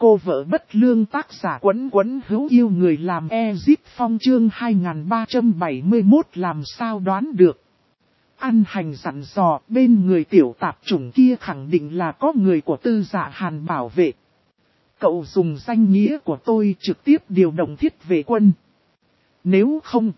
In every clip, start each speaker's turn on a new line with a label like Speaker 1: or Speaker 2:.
Speaker 1: Cô vợ bất lương tác giả Quấn Quấn hữu yêu người làm Ezip Phong chương 2371 làm sao đoán được. An Hành dặn dò bên người tiểu tạp chủng kia khẳng định là có người của Tư Dạ Hàn bảo vệ. Cậu dùng danh nghĩa của tôi trực tiếp điều động thiết vệ quân. Nếu không,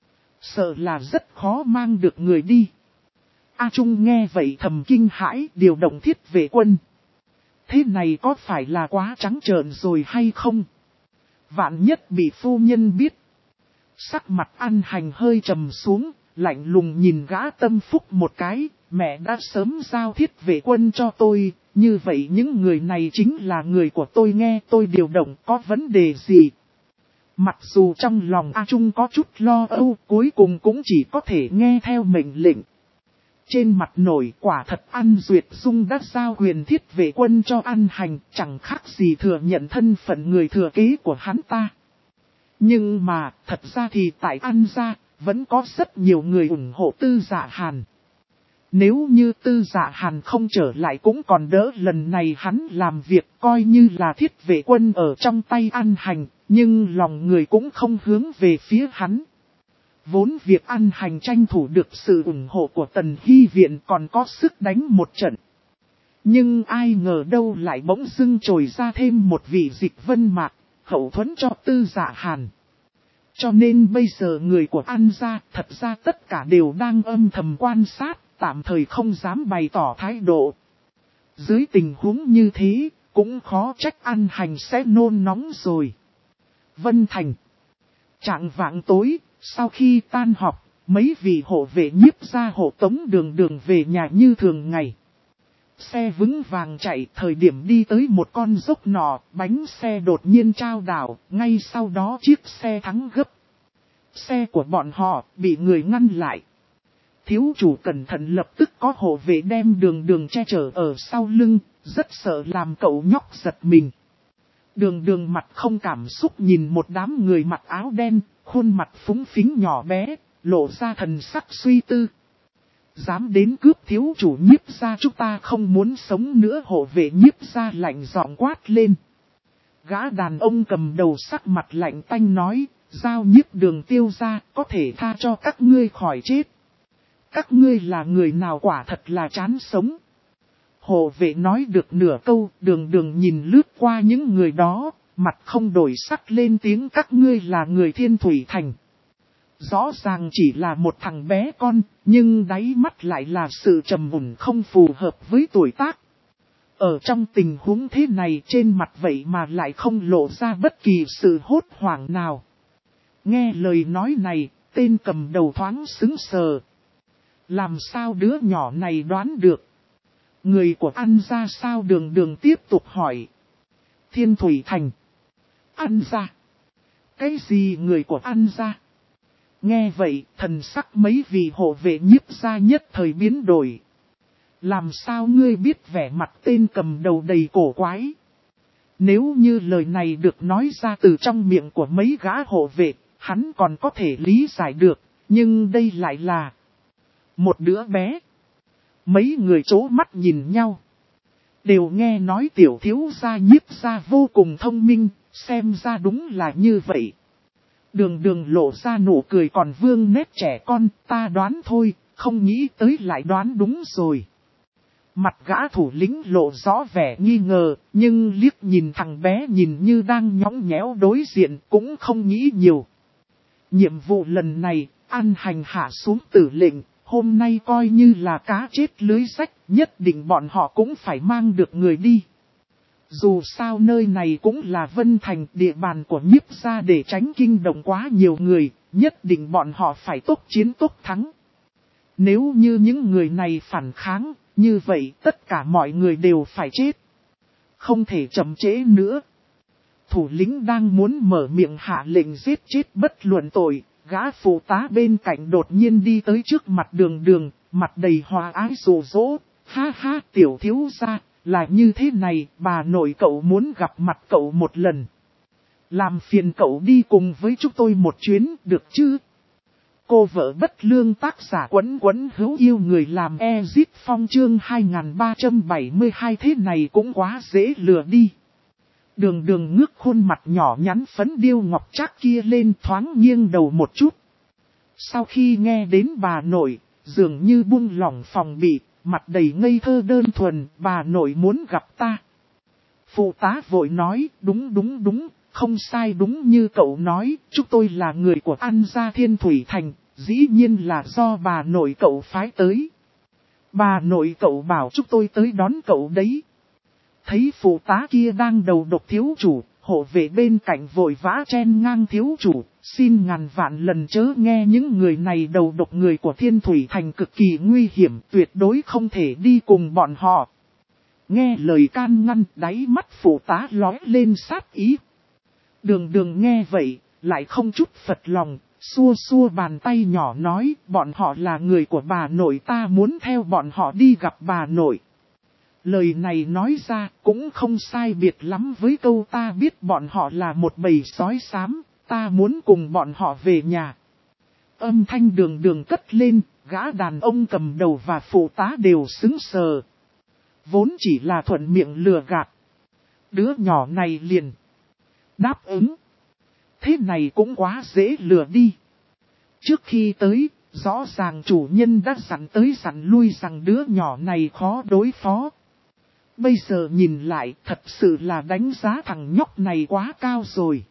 Speaker 1: sợ là rất khó mang được người đi. A Trung nghe vậy thầm kinh hãi, điều động thiết vệ quân. Thế này có phải là quá trắng trợn rồi hay không? Vạn nhất bị phu nhân biết. Sắc mặt An Hành hơi trầm xuống, lạnh lùng nhìn gã Tâm Phúc một cái. Mẹ đã sớm giao thiết vệ quân cho tôi, như vậy những người này chính là người của tôi, nghe tôi điều động có vấn đề gì? Mặc dù trong lòng A Trung có chút lo âu, cuối cùng cũng chỉ có thể nghe theo mệnh lệnh. Trên mặt nổi quả thật An Duyệt Dung đã giao quyền thiết vệ quân cho An Hành, chẳng khác gì thừa nhận thân phận người thừa kế của hắn ta. Nhưng mà, thật ra thì tại An gia, vẫn có rất nhiều người ủng hộ Tư Dạ Hàn. Nếu như Tư Dạ Hàn không trở lại cũng còn đỡ, lần này hắn làm việc coi như là thiết vệ quân ở trong tay An Hành, nhưng lòng người cũng không hướng về phía hắn. Vốn việc An Hành tranh thủ được sự ủng hộ của Tần Hy Viện còn có sức đánh một trận. Nhưng ai ngờ đâu lại bỗng dưng trồi ra thêm một vị Dịch Vân Mạc, hậu thuẫn cho Tư Dạ Hàn. Cho nên bây giờ người của An gia thật ra tất cả đều đang âm thầm quan sát, tạm thời không dám bày tỏ thái độ. Dưới tình huống như thế, cũng khó trách An Hành sẽ nôn nóng rồi. Vân Thành. Trạng vạng tối, sau khi tan họp, mấy vị hộ vệ nhiếp ra hộ tống Đường Đường về nhà như thường ngày. Xe vững vàng chạy, thời điểm đi tới một con dốc nọ, bánh xe đột nhiên trao đảo, ngay sau đó chiếc xe thắng gấp. Xe của bọn họ bị người ngăn lại. Thiếu chủ cẩn thận, lập tức có hộ vệ đem Đường Đường che chở ở sau lưng, rất sợ làm cậu nhóc giật mình. Đường Đường mặt không cảm xúc nhìn một đám người mặc áo đen, khuôn mặt phúng phính nhỏ bé, lộ ra thần sắc suy tư. Dám đến cướp thiếu chủ nhiếp gia, chúng ta không muốn sống nữa, hộ vệ nhiếp gia lạnh giọng quát lên. Gã đàn ông cầm đầu sắc mặt lạnh tanh nói, giao nhiếp Đường tiêu gia có thể tha cho các ngươi khỏi chết. Các ngươi là người nào, quả thật là chán sống. Hộ vệ nói được nửa câu, Đường Đường nhìn lướt qua những người đó, mặt không đổi sắc lên tiếng, các ngươi là người Thiên Thủy Thành. Rõ ràng chỉ là một thằng bé con, nhưng đáy mắt lại là sự trầm mùn không phù hợp với tuổi tác. Ở trong tình huống thế này, trên mặt vậy mà lại không lộ ra bất kỳ sự hốt hoảng nào. Nghe lời nói này, tên cầm đầu thoáng sững sờ. Làm sao đứa nhỏ này đoán được? Người của An gia sao? Đường Đường tiếp tục hỏi. Thiên Thủy Thành. An gia? Cái gì người của An gia? Nghe vậy, thần sắc mấy vị hộ vệ nhiếp gia nhất thời biến đổi. Làm sao ngươi biết? Vẻ mặt tên cầm đầu đầy cổ quái. Nếu như lời này được nói ra từ trong miệng của mấy gã hộ vệ, hắn còn có thể lý giải được, nhưng đây lại là một đứa bé. Mấy người chố mắt nhìn nhau. Đều nghe nói tiểu thiếu gia nhiếp gia vô cùng thông minh, xem ra đúng là như vậy. Đường Đường lộ ra nụ cười còn vương nét trẻ con, ta đoán thôi, không nghĩ tới lại đoán đúng rồi. Mặt gã thủ lĩnh lộ rõ vẻ nghi ngờ, nhưng liếc nhìn thằng bé nhìn như đang nhõng nhẽo đối diện cũng không nghĩ nhiều. Nhiệm vụ lần này, An Hành hạ xuống tử lệnh, hôm nay coi như là cá chết lưới rách, nhất định bọn họ cũng phải mang được người đi. Dù sao nơi này cũng là Vân Thành, địa bàn của nhiếp gia, để tránh kinh động quá nhiều người, nhất định bọn họ phải tốc chiến tốc thắng. Nếu như những người này phản kháng, như vậy tất cả mọi người đều phải chết. Không thể chậm trễ nữa. Thủ lĩnh đang muốn mở miệng hạ lệnh giết chết bất luận tội, gã phụ tá bên cạnh đột nhiên đi tới trước mặt Đường Đường, mặt đầy hòa ái dụ dỗ. Ha ha, tiểu thiếu gia, là như thế này, bà nội cậu muốn gặp mặt cậu một lần. Làm phiền cậu đi cùng với chúng tôi một chuyến, được chứ? Cô vợ bất lương tác giả Quấn Quấn hữu yêu người làm Ezip Phong chương 2372, thế này cũng quá dễ lừa đi. Đường đường ngước khuôn mặt nhỏ nhắn phấn điêu ngọc trác kia lên thoáng nghiêng đầu một chút. Sau khi nghe đến bà nội, dường như buông lỏng phòng bị, mặt đầy ngây thơ đơn thuần, bà nội muốn gặp ta. Phụ tá vội nói, đúng, không sai, đúng như cậu nói, chúng tôi là người của An gia Thiên Thủy Thành, dĩ nhiên là do bà nội cậu phái tới. Bà nội cậu bảo chúng tôi tới đón cậu đấy. Thấy phụ tá kia đang đầu độc thiếu chủ, hộ vệ bên cạnh vội vã chen ngang thiếu chủ, xin ngàn vạn lần chớ nghe những người này đầu độc người của Thiên Thủy Thành cực kỳ nguy hiểm, tuyệt đối không thể đi cùng bọn họ. Nghe lời can ngăn, đáy mắt phụ tá lóe lên sát ý. Đường đường nghe vậy, lại không chút phật lòng, xua xua bàn tay nhỏ nói, bọn họ là người của bà nội, ta muốn theo bọn họ đi gặp bà nội. Lời này nói ra cũng không sai biệt lắm với câu ta biết bọn họ là một bầy sói xám, ta muốn cùng bọn họ về nhà. Âm thanh đường đường cất lên, gã đàn ông cầm đầu và phụ tá đều sững sờ. Vốn chỉ là thuận miệng lừa gạt. Đứa nhỏ này liền đáp ứng. Thế này cũng quá dễ lừa đi. Trước khi tới, rõ ràng chủ nhân đã dặn tới dặn lui rằng đứa nhỏ này khó đối phó. Bây giờ nhìn lại thật sự là đánh giá thằng nhóc này quá cao rồi.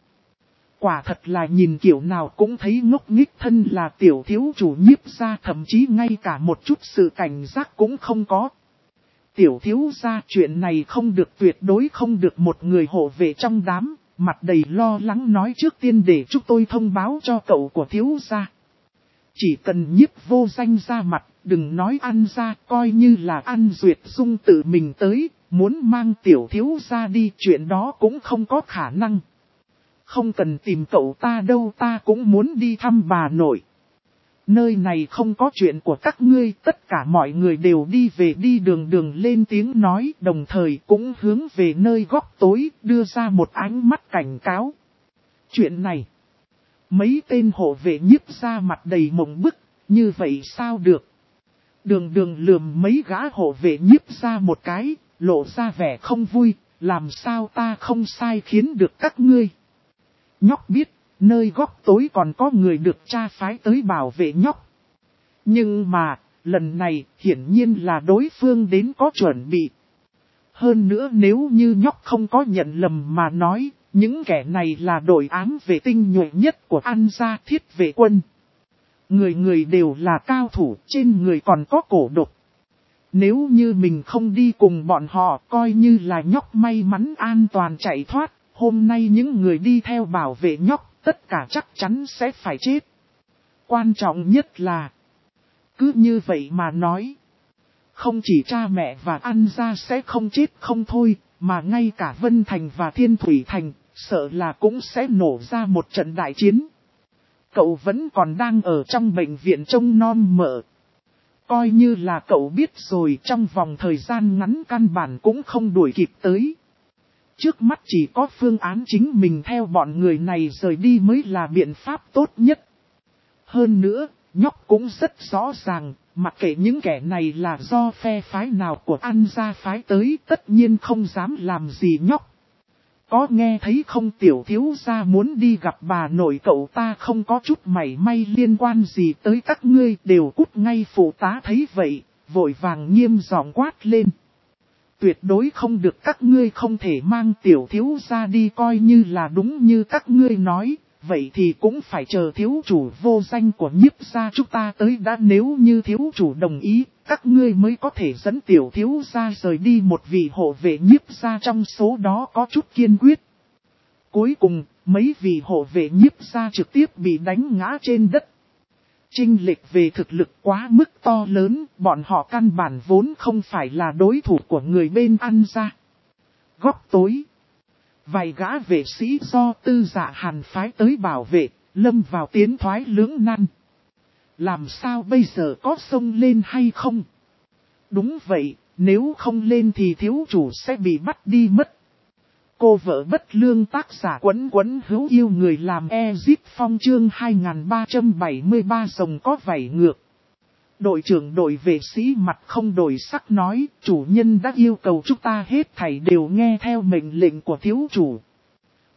Speaker 1: Quả thật là nhìn kiểu nào cũng thấy ngốc nghếch, thân là tiểu thiếu chủ Nhiếp gia, thậm chí ngay cả một chút sự cảnh giác cũng không có. Tiểu thiếu gia, chuyện này không được, tuyệt đối không được. Một người hộ vệ trong đám, mặt đầy lo lắng nói, trước tiên để chúng tôi thông báo cho cậu của thiếu gia. Chỉ cần Nhiếp vô danh ra mặt, đừng nói An gia, coi như là An Duyệt Dung tự mình tới, muốn mang tiểu thiếu gia đi, chuyện đó cũng không có khả năng. Không cần tìm cậu ta đâu, ta cũng muốn đi thăm bà nội. Nơi này không có chuyện của các ngươi, tất cả mọi người đều đi về đi. Đường đường lên tiếng nói, đồng thời cũng hướng về nơi góc tối, đưa ra một ánh mắt cảnh cáo. Chuyện này, mấy tên hộ vệ Nhiếp ra mặt đầy mộng bức, như vậy sao được? Đường đường lườm mấy gã hộ vệ Nhiếp ra một cái, lộ ra vẻ không vui, làm sao ta không sai khiến được các ngươi. Nhóc biết, nơi góc tối còn có người được cha phái tới bảo vệ nhóc. Nhưng mà, lần này hiển nhiên là đối phương đến có chuẩn bị. Hơn nữa nếu như nhóc không có nhận lầm mà nói, những kẻ này là đội ám vệ tinh nhuệ nhất của An gia Thiết Vệ quân. Người người đều là cao thủ, trên người còn có cổ độc. Nếu như mình không đi cùng bọn họ, coi như là nhóc may mắn an toàn chạy thoát, hôm nay những người đi theo bảo vệ nhóc, tất cả chắc chắn sẽ phải chết. Quan trọng nhất là, cứ như vậy mà nói, không chỉ cha mẹ và An gia sẽ không chết không thôi, mà ngay cả Vân Thành và Thiên Thủy Thành, sợ là cũng sẽ nổ ra một trận đại chiến. Cậu vẫn còn đang ở trong bệnh viện trông non mợ. Coi như là cậu biết rồi, trong vòng thời gian ngắn căn bản cũng không đuổi kịp tới. Trước mắt chỉ có phương án chính mình theo bọn người này rời đi mới là biện pháp tốt nhất. Hơn nữa, nhóc cũng rất rõ ràng, mặc kệ những kẻ này là do phe phái nào của An gia phái tới, tất nhiên không dám làm gì nhóc. Có nghe thấy không, tiểu thiếu gia muốn đi gặp bà nội cậu ta, không có chút mảy may liên quan gì tới các ngươi, đều cút ngay. Phụ tá thấy vậy, vội vàng nghiêm giọng quát lên. Tuyệt đối không được, các ngươi không thể mang tiểu thiếu gia đi, coi như là đúng như các ngươi nói, vậy thì cũng phải chờ thiếu chủ vô danh của Nhiếp gia chúng ta tới đã. Nếu như thiếu chủ đồng ý, các ngươi mới có thể dẫn tiểu thiếu gia rời đi. Một vị hộ vệ Nhiếp gia trong số đó có chút kiên quyết. Cuối cùng, mấy vị hộ vệ Nhiếp gia trực tiếp bị đánh ngã trên đất. Chênh lệch về thực lực quá mức to lớn, bọn họ căn bản vốn không phải là đối thủ của người bên An gia. Góc tối, vài gã vệ sĩ do Tư Dạ Hàn phái tới bảo vệ, lâm vào tiến thoái lưỡng nan. Làm sao bây giờ, có xông lên hay không? Đúng vậy, nếu không lên thì thiếu chủ sẽ bị bắt đi mất. Cô vợ bất lương, tác giả Quấn Quấn hữu yêu người làm Ezip Phong, chương 2373 rồng có vảy ngược. Đội trưởng đội vệ sĩ mặt không đổi sắc nói, chủ nhân đã yêu cầu chúng ta hết thảy đều nghe theo mệnh lệnh của thiếu chủ.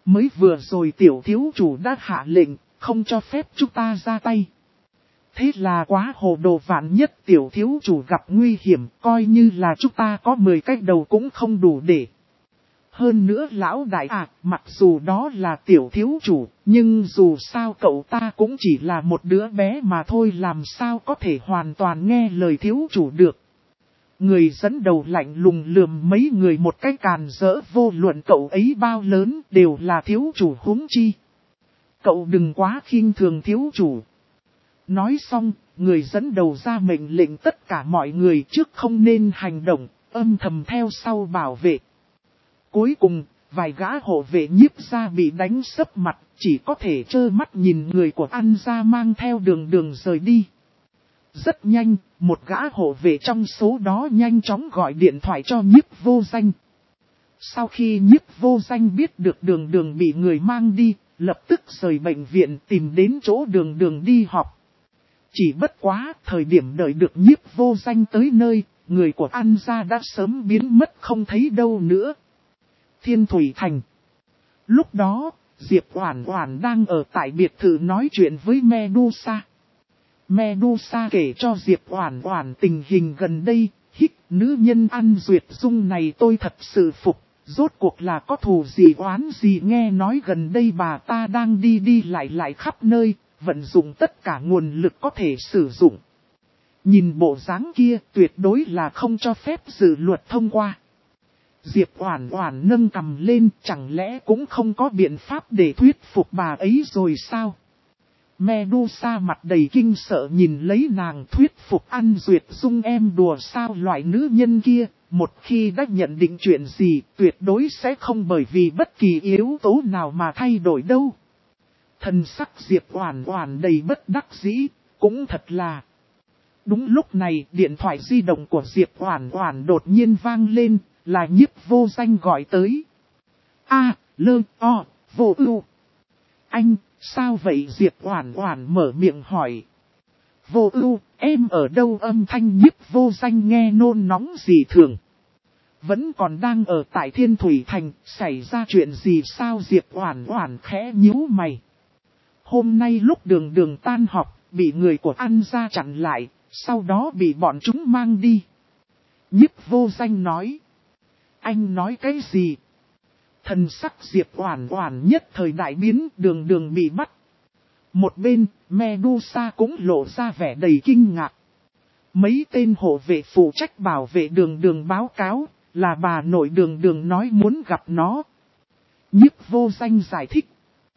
Speaker 1: Mới vừa rồi tiểu thiếu chủ đã hạ lệnh, không cho phép chúng ta ra tay. Thế là quá hồ đồ, vạn nhất tiểu thiếu chủ gặp nguy hiểm, coi như là chúng ta có 10 cái đầu cũng không đủ để. Hơn nữa lão đại mặc dù đó là tiểu thiếu chủ, nhưng dù sao cậu ta cũng chỉ là một đứa bé mà thôi, làm sao có thể hoàn toàn nghe lời thiếu chủ được. Người dẫn đầu lạnh lùng lườm mấy người một cái càn rỡ, vô luận cậu ấy bao lớn đều là thiếu chủ huống chi. Cậu đừng quá khinh thường thiếu chủ. Nói xong, người dẫn đầu ra mệnh lệnh tất cả mọi người trước không nên hành động, âm thầm theo sau bảo vệ. Cuối cùng, vài gã hộ vệ Nhiếp gia bị đánh sấp mặt, chỉ có thể trơ mắt nhìn người của An gia mang theo Đường rời đi. Rất nhanh, một gã hộ vệ trong số đó nhanh chóng gọi điện thoại cho Nhiếp Vô Danh. Sau khi Nhiếp Vô Danh biết được Đường bị người mang đi, lập tức rời bệnh viện tìm đến chỗ Đường đi họp. Chỉ bất quá, thời điểm đợi được Nhiếp Vô Danh tới nơi, người của An gia đã sớm biến mất không thấy đâu nữa. Thiên Thủy Thành. Lúc đó, Diệp Oản Oản đang ở tại biệt thự nói chuyện với Medusa. Medusa kể cho Diệp Oản Oản tình hình gần đây, nữ nhân An Duyệt Dung này tôi thật sự phục, rốt cuộc là có thù gì oán gì, nghe nói gần đây bà ta đang đi lại khắp nơi, vận dụng tất cả nguồn lực có thể sử dụng. Nhìn bộ dáng kia tuyệt đối là không cho phép dự luật thông qua. Diệp Oản Oản nâng cằm lên, chẳng lẽ cũng không có biện pháp để thuyết phục bà ấy rồi sao? Medusa mặt đầy kinh sợ nhìn lấy nàng, thuyết phục An Duyệt Dung em đùa sao, loại nữ nhân kia, một khi đã nhận định chuyện gì, tuyệt đối sẽ không bởi vì bất kỳ yếu tố nào mà thay đổi đâu. Thần sắc Diệp Oản Oản đầy bất đắc dĩ, cũng thật là. Đúng lúc này, điện thoại di động của Diệp Oản Oản đột nhiên vang lên, là Nhiếp Vô Danh gọi tới. Vô ưu. Anh, sao vậy? Diệp Oản Oản mở miệng hỏi. Vô ưu, em ở đâu? Âm thanh Nhiếp Vô Danh nghe nôn nóng dị thường. Vẫn còn đang ở tại Thiên Thủy Thành, xảy ra chuyện gì sao? Diệp Oản Oản khẽ nhíu mày. Hôm nay lúc Đường tan họp, bị người của An gia chặn lại, sau đó bị bọn chúng mang đi. Nhiếp Vô Danh nói. Anh nói cái gì? Thần sắc Diệp Oản Oản nhất thời đại biến, Đường bị bắt. Một bên, Medusa cũng lộ ra vẻ đầy kinh ngạc. Mấy tên hộ vệ phụ trách bảo vệ Đường báo cáo, là bà nội Đường nói muốn gặp nó. Nhiếp Vô Danh giải thích.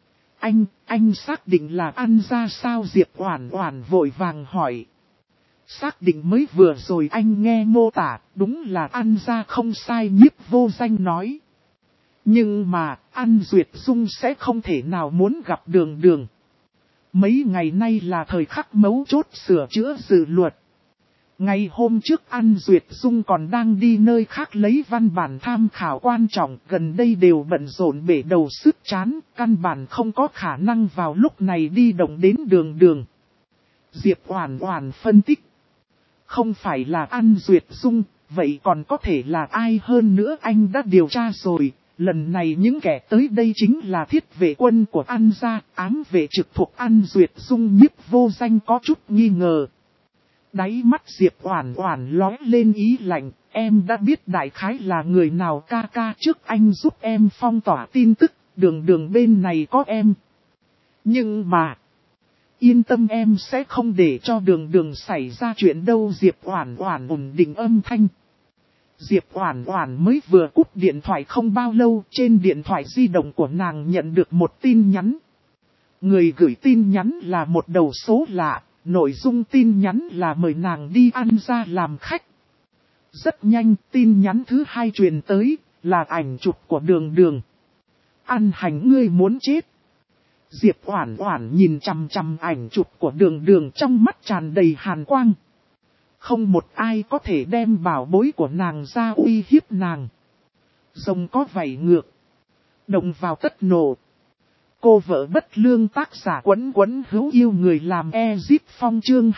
Speaker 1: Anh xác định là An gia sao? Diệp Oản Oản vội vàng hỏi. Xác định, mới vừa rồi anh nghe mô tả, đúng là An gia không sai, Nhiếp Vô Danh nói. Nhưng mà, An Duyệt Dung sẽ không thể nào muốn gặp Đường. Mấy ngày nay là thời khắc mấu chốt sửa chữa dự luật. Ngày hôm trước An Duyệt Dung còn đang đi nơi khác lấy văn bản tham khảo quan trọng, gần đây đều bận rộn bể đầu sức chán, căn bản không có khả năng vào lúc này đi động đến Đường. Diệp Oản Oản phân tích. Không phải là An Duyệt Dung, vậy còn có thể là ai hơn nữa? Anh đã điều tra rồi, lần này những kẻ tới đây chính là thiết vệ quân của An gia, ám vệ trực thuộc An Duyệt Dung. Nhiếp Vô Danh có chút nghi ngờ. Đáy mắt Diệp Oản Oản lóe lên ý lạnh, em đã biết đại khái là người nào. Ca trước anh giúp em phong tỏa tin tức, Đường bên này có em. Nhưng mà, yên tâm, em sẽ không để cho Đường xảy ra chuyện đâu. Diệp Oản Oản ổn định âm thanh. Diệp Oản Oản mới vừa cúp điện thoại không bao lâu, trên điện thoại di động của nàng nhận được một tin nhắn. Người gửi tin nhắn là một đầu số lạ, nội dung tin nhắn là mời nàng đi An gia làm khách. Rất nhanh, tin nhắn thứ hai truyền tới, là ảnh chụp của Đường. An Hành, ngươi muốn chết. Diệp Oản Oản nhìn chằm chằm ảnh chụp của Đường, trong mắt tràn đầy hàn quang. Không một ai có thể đem bảo bối của nàng ra uy hiếp nàng. Rồng có vảy ngược, đồng vào tất nổ. Cô vợ bất lương, tác giả Quấn hữu yêu người làm Ezip Phong, chương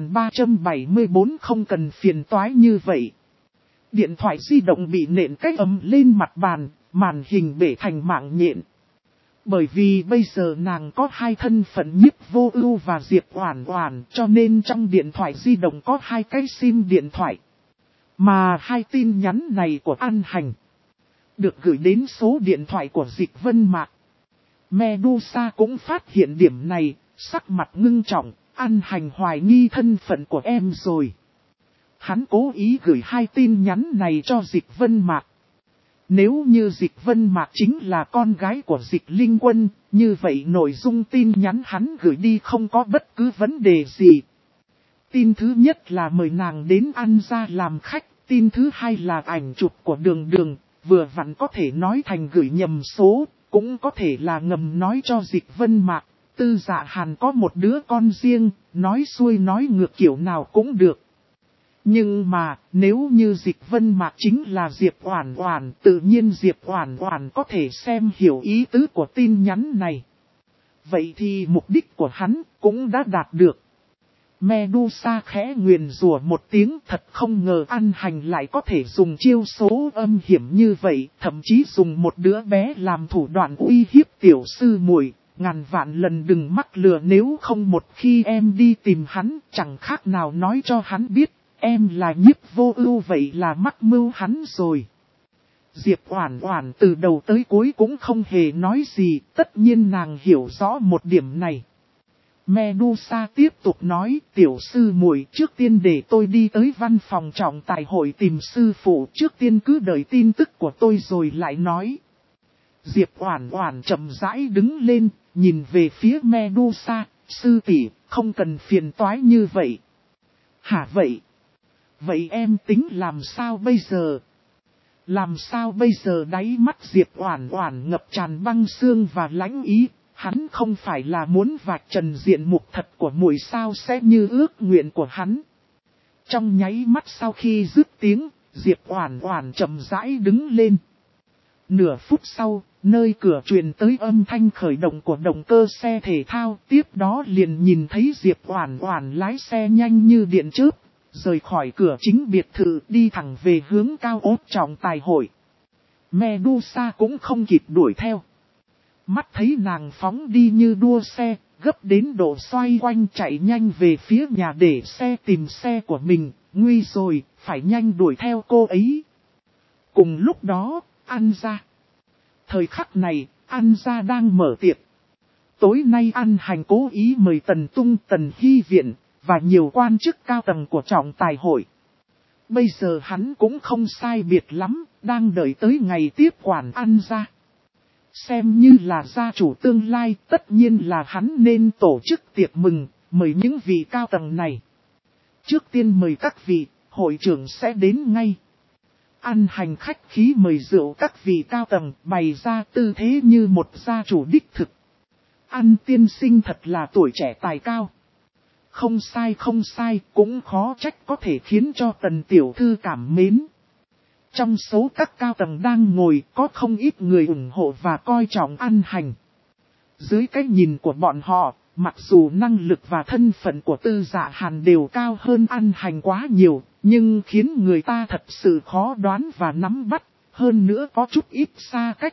Speaker 1: 2374. Không cần phiền toái như vậy. Điện thoại di động bị nện cách ầm lên mặt bàn, màn hình bể thành mạng nhện. Bởi vì bây giờ nàng có hai thân phận Nhiếp Vô Ưu và Diệp Oản Oản, cho nên trong điện thoại di động có hai cái sim điện thoại. Mà hai tin nhắn này của An Hành được gửi đến số điện thoại của Dịch Vân Mạc. Medusa cũng phát hiện điểm này, sắc mặt ngưng trọng, An Hành hoài nghi thân phận của em rồi. Hắn cố ý gửi hai tin nhắn này cho Dịch Vân Mạc. Nếu như Dịch Vân Mạc chính là con gái của Dịch Linh Quân, như vậy nội dung tin nhắn hắn gửi đi không có bất cứ vấn đề gì. Tin thứ nhất là mời nàng đến An gia làm khách, tin thứ hai là ảnh chụp của Đường Đường, vừa vặn có thể nói thành gửi nhầm số, cũng có thể là ngầm nói cho Dịch Vân Mạc. Tư Dạ Hàn có một đứa con riêng, nói xuôi nói ngược kiểu nào cũng được. Nhưng mà, nếu như Dịch Vân Mạc chính là Diệp Oản Oản, tự nhiên Diệp Oản Oản có thể xem hiểu ý tứ của tin nhắn này. Vậy thì mục đích của hắn cũng đã đạt được. Medusa khẽ nguyền rủa một tiếng, thật không ngờ An Hành lại có thể dùng chiêu số âm hiểm như vậy, thậm chí dùng một đứa bé làm thủ đoạn uy hiếp tiểu sư muội. Ngàn vạn lần đừng mắc lừa, nếu không một khi em đi tìm hắn, chẳng khác nào nói cho hắn biết, em là Nhiếp Vô Ưu, vậy là mắc mưu hắn rồi. Diệp Oản Oản từ đầu tới cuối cũng không hề nói gì, tất nhiên nàng hiểu rõ một điểm này. Medusa tiếp tục nói, tiểu sư muội, trước tiên để tôi đi tới văn phòng trọng tài hội tìm sư phụ, trước tiên cứ đợi tin tức của tôi rồi lại nói. Diệp Oản Oản chậm rãi đứng lên, nhìn về phía Medusa, sư tỷ, không cần phiền toái như vậy. Hả vậy? Vậy em tính làm sao bây giờ? Làm sao bây giờ? Đáy mắt Diệp Oản Oản ngập tràn băng xương và lãnh ý, hắn không phải là muốn vạch trần diện mục thật của muội sao, sẽ như ước nguyện của hắn. Trong nháy mắt sau khi dứt tiếng, Diệp Oản Oản chậm rãi đứng lên. Nửa phút sau, nơi cửa truyền tới âm thanh khởi động của động cơ xe thể thao, tiếp đó liền nhìn thấy Diệp Oản Oản lái xe nhanh như điện chớp, rời khỏi cửa chính biệt thự đi thẳng về hướng cao ốc trọng tài hội. Medusa cũng không kịp đuổi theo. Mắt thấy nàng phóng đi như đua xe, gấp đến độ xoay quanh chạy nhanh về phía nhà để xe tìm xe của mình, nguy rồi, phải nhanh đuổi theo cô ấy. Cùng lúc đó, An gia. Thời khắc này, An gia đang mở tiệc. Tối nay An Hành cố ý mời Tần Tung, Tần Hy Viện, và nhiều quan chức cao tầng của trọng tài hội. Bây giờ hắn cũng không sai biệt lắm, đang đợi tới ngày tiếp quản An gia. Xem như là gia chủ tương lai, tất nhiên là hắn nên tổ chức tiệc mừng, mời những vị cao tầng này. Trước tiên mời các vị, hội trưởng sẽ đến ngay. An Hành khách khí mời rượu các vị cao tầng, bày ra tư thế như một gia chủ đích thực. An tiên sinh thật là tuổi trẻ tài cao. Không sai, cũng khó trách có thể khiến cho Tần tiểu thư cảm mến. Trong số các cao tầng đang ngồi có không ít người ủng hộ và coi trọng An Hành. Dưới cái nhìn của bọn họ, mặc dù năng lực và thân phận của Tư Dạ Hàn đều cao hơn An Hành quá nhiều, nhưng khiến người ta thật sự khó đoán và nắm bắt, hơn nữa có chút ít xa cách.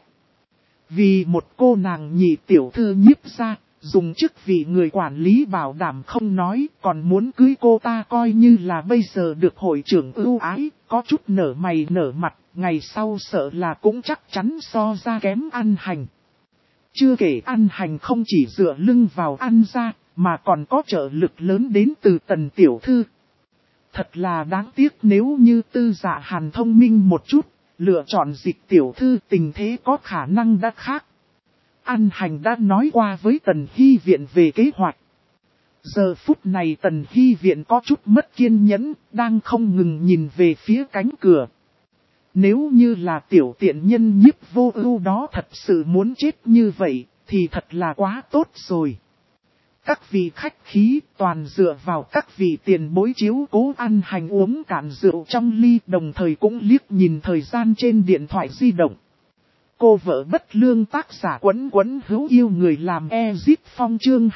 Speaker 1: Vì một cô nàng nhị tiểu thư Nhiếp gia, dùng chức vị người quản lý bảo đảm không nói, còn muốn cưới cô ta coi như là bây giờ được hội trưởng ưu ái, có chút nở mày nở mặt, ngày sau sợ là cũng chắc chắn so ra kém An Hành. Chưa kể An Hành không chỉ dựa lưng vào An gia, mà còn có trợ lực lớn đến từ Tần tiểu thư. Thật là đáng tiếc nếu như Tư Dạ Hàn thông minh một chút, lựa chọn Dịch tiểu thư, tình thế có khả năng đã khác. An Hành đã nói qua với Tần Hy Viện về kế hoạch. Giờ phút này Tần Hy Viện có chút mất kiên nhẫn, đang không ngừng nhìn về phía cánh cửa. Nếu như là tiểu tiện nhân Nhiếp Vô Ưu đó thật sự muốn chết như vậy, thì thật là quá tốt rồi. Các vị khách khí toàn dựa vào các vị tiền bối chiếu cố. An Hành uống cạn rượu trong ly, đồng thời cũng liếc nhìn thời gian trên điện thoại di động. Cô vợ bất lương tác giả Quấn Quấn hữu yêu người làm Ezip Phong chương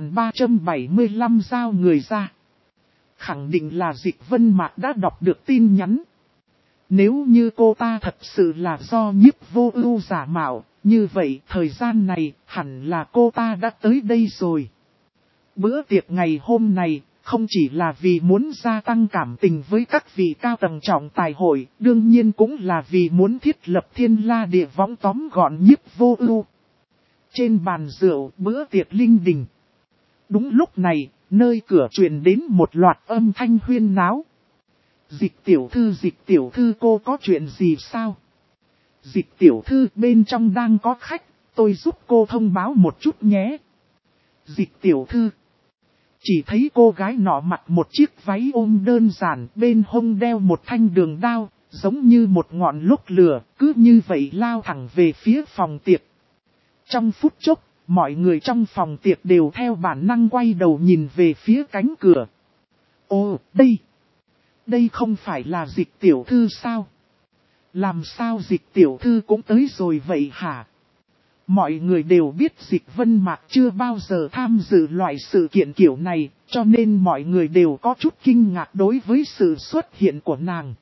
Speaker 1: 2375 giao người ra. Khẳng định là Dịch Vân Mạc đã đọc được tin nhắn. Nếu như cô ta thật sự là do Nhiếp Vô Ưu giả mạo, Như vậy thời gian này hẳn là cô ta đã tới đây rồi. Bữa tiệc ngày hôm này không chỉ là vì muốn gia tăng cảm tình với các vị cao tầng trọng tài hội, đương nhiên cũng là vì muốn thiết lập thiên la địa võng tóm gọn Nhiếp Vô Ưu. Trên bàn rượu bữa tiệc linh đình. Đúng lúc này, nơi cửa truyền đến một loạt âm thanh huyên náo. Dịch tiểu thư cô có chuyện gì sao? Dịch tiểu thư bên trong đang có khách, tôi giúp cô thông báo một chút nhé. Dịch tiểu thư. Chỉ thấy cô gái nọ mặc một chiếc váy ôm đơn giản, bên hông đeo một thanh đường đao, giống như một ngọn lốc lửa, cứ như vậy lao thẳng về phía phòng tiệc. Trong phút chốc, mọi người trong phòng tiệc đều theo bản năng quay đầu nhìn về phía cánh cửa. Ồ, đây không phải là Dịch tiểu thư sao? Làm sao Dịch tiểu thư cũng tới rồi vậy hả? Mọi người đều biết Dịch Vân Mạc chưa bao giờ tham dự loại sự kiện kiểu này, cho nên mọi người đều có chút kinh ngạc đối với sự xuất hiện của nàng.